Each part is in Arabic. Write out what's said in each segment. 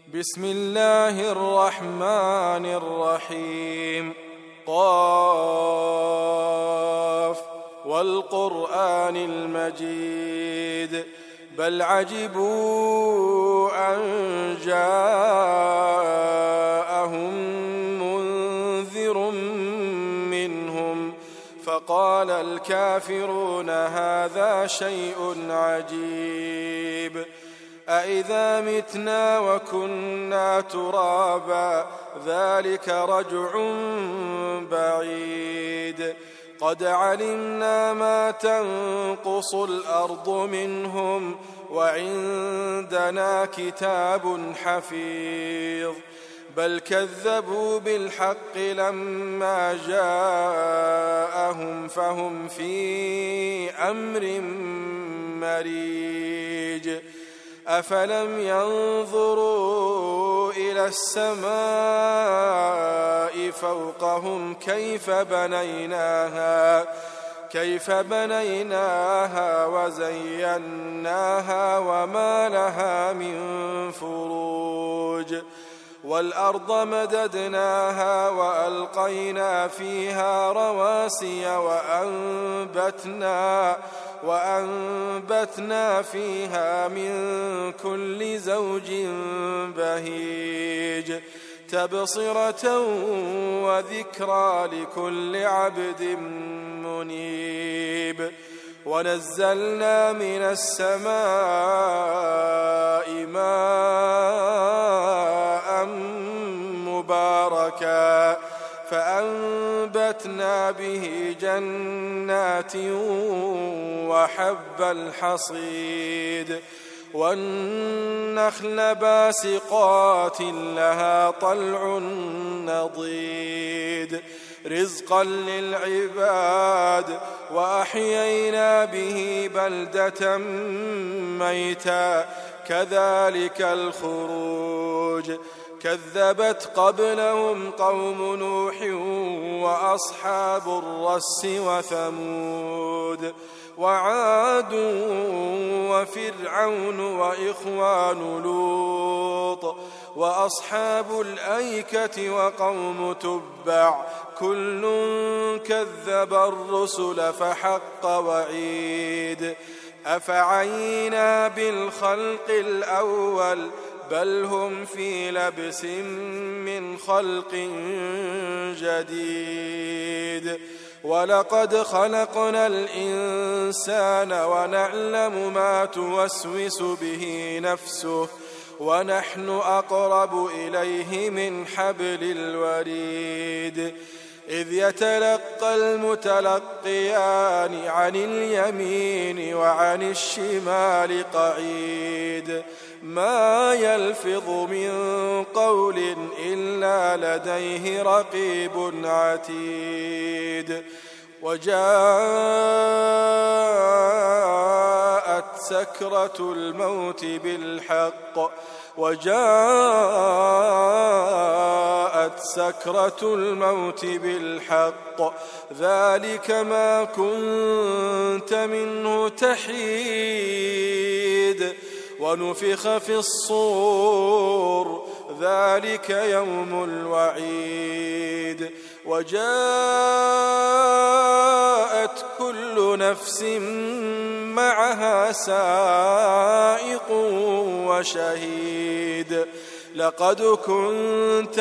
بسم الله الرحمن الرحيم. قاف والقرآن المجيد بل عجبوا أن جاءهم منذر منهم فقال الكافرون هذا شيء عجيب أإذا متنا وكنا ترابا ذلك رجع بعيد قد علمنا ما تنقص الأرض منهم وعندنا كتاب حفيظ بل كذبوا بالحق لما جاءهم فهم في أمر مريج أفلم ينظروا إلى السماء فوقهم كيف بنيناها وزيناها وما لها من فروج والأرض مددناها وألقينا فيها رواسي وأنبتنا فيها من كل زوج بهيج تبصرة وذكرى لكل عبد منيب ونزلنا من السماء ماء مباركا فأنبتنا به جنات وحب الحصيد والنخل باسقات لها طلع نضيد رزقا للعباد وأحيينا به بلدة ميتا كذلك الخروج كذبت قبلهم قوم نوح وأصحاب الرس وثمود وعاد وفرعون وإخوان لوط وأصحاب الأيكة وقوم تبع كل كذب الرسل فحق وعيد أفعينا بالخلق الأول بل هم في لبس من خلق جديد ولقد خلقنا الإنسان ونعلم ما توسوس به نفسه ونحن أقرب إليه من حبل الوريد إذ يتلقى المتلقيان عن اليمين وعن الشمال قعيد ما يلفظ من قول إلا لديه رقيب عتيد وجاءت سكرة الموت بالحق ذلك ما كنت منه تحيد ونفخ في الصور ذلك يوم الوعيد وجاءت كل نفس معها سائق وشهيد لقد كنت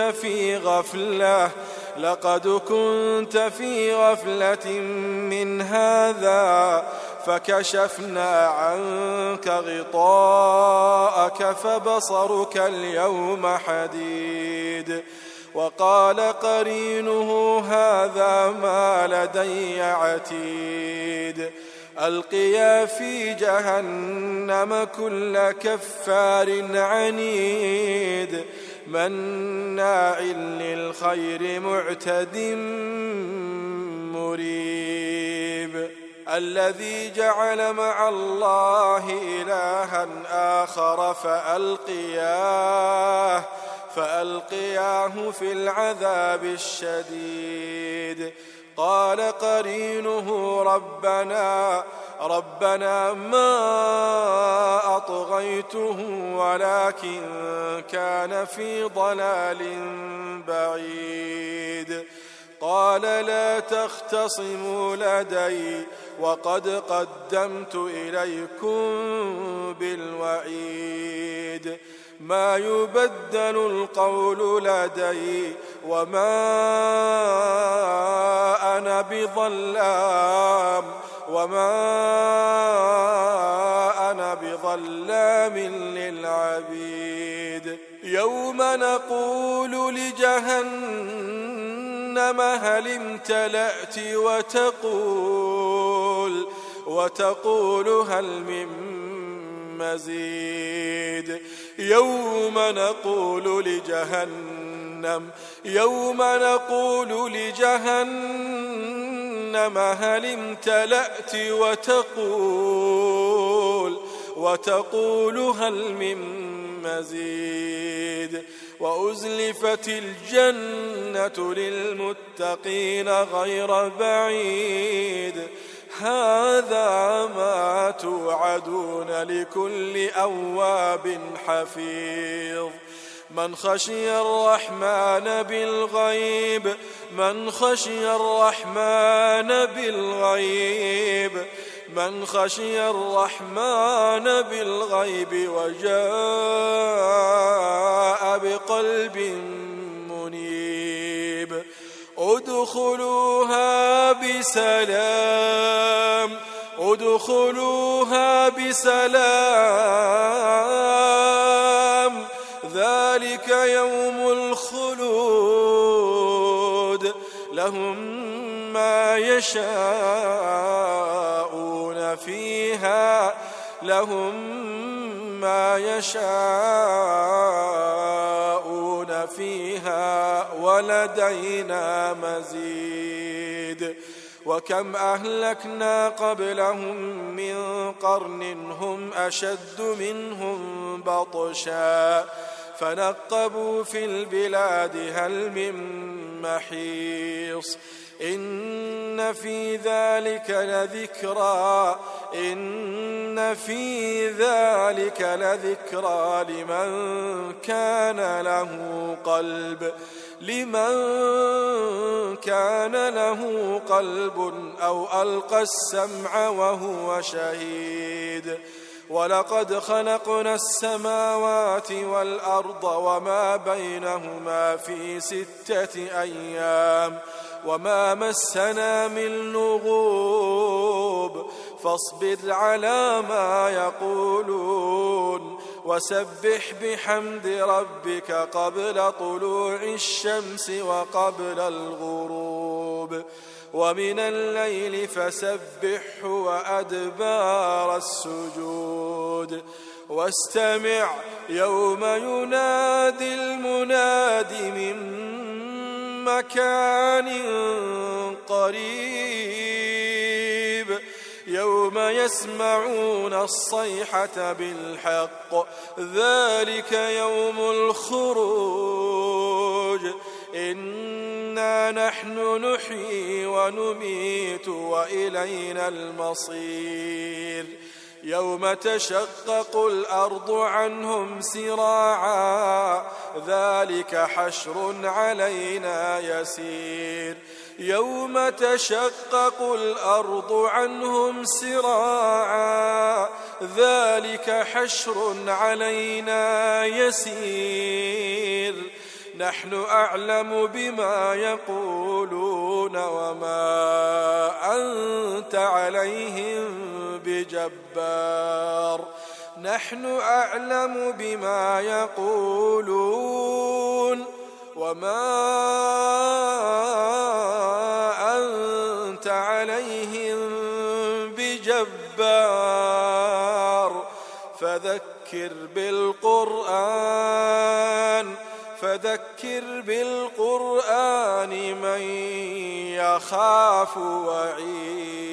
في غفلة من هذا فكشفنا عنك غطاءك فبصرك اليوم حديد وقال قرينه هذا ما لدي عتيد ألقيا في جهنم كل كفار عنيد مناع للخير معتد مريب الذي جعل مع الله إلها آخر فألقياه في العذاب الشديد قال قرينه ربنا ربنا ما أطغيته ولكن كان في ضلال بعيد. قال لا تختصموا لدي وقد قدمت إليكم بالوعيد. ما يبدل القول لدي وما أنا بظلام للعبيد. يوم نقول لجهنم هل امتلأت وتقول هل من مزيد. يوم نقول لجهنم هل امتلأت وتقول هل من مزيد. وأزلفت الجنة للمتقين غير بعيد. هذا ما توعدون لكل أواب حفيظ. من خشي الرحمن بالغيب وجاء بقلب منيب. ادخلوها بسلام ذلك يوم الخلود. لهم ما يشاءون فيها ولدينا مزيد. وكم أهلكنا قبلهم من قرن هم أشد منهم بطشا فنقبوا في البلاد هل من محيص. إن في ذلك لذكرى لمن كان له قلب أو ألقى السمع وهو شهيد. ولقد خلقنا السماوات والأرض وما بينهما في 6 أيام وما مسنا من لغوب. فاصبر على ما يقولون وسبح بحمد ربك قبل طلوع الشمس وقبل الغروب ومن الليل فسبحه وأدبار السجود. واستمع يوم ينادي المناد من مكان قريب. يوم يسمعون الصيحة بالحق ذلك يوم الخروج. إنا نحن نحيي ونميت وإلينا المصير. يوم تشقق الأرض عنهم سراعا ذلك حشر علينا يسير. يوم تشقق الأرض عنهم سراعا ذلك حشر علينا يسير. نحن أعلم بما يقولون وما أنت عليهم بجبار. نحن أعلم بما يقولون وما أنت عليهم بجبار. فذكر بالقرآن من يخاف وعيد.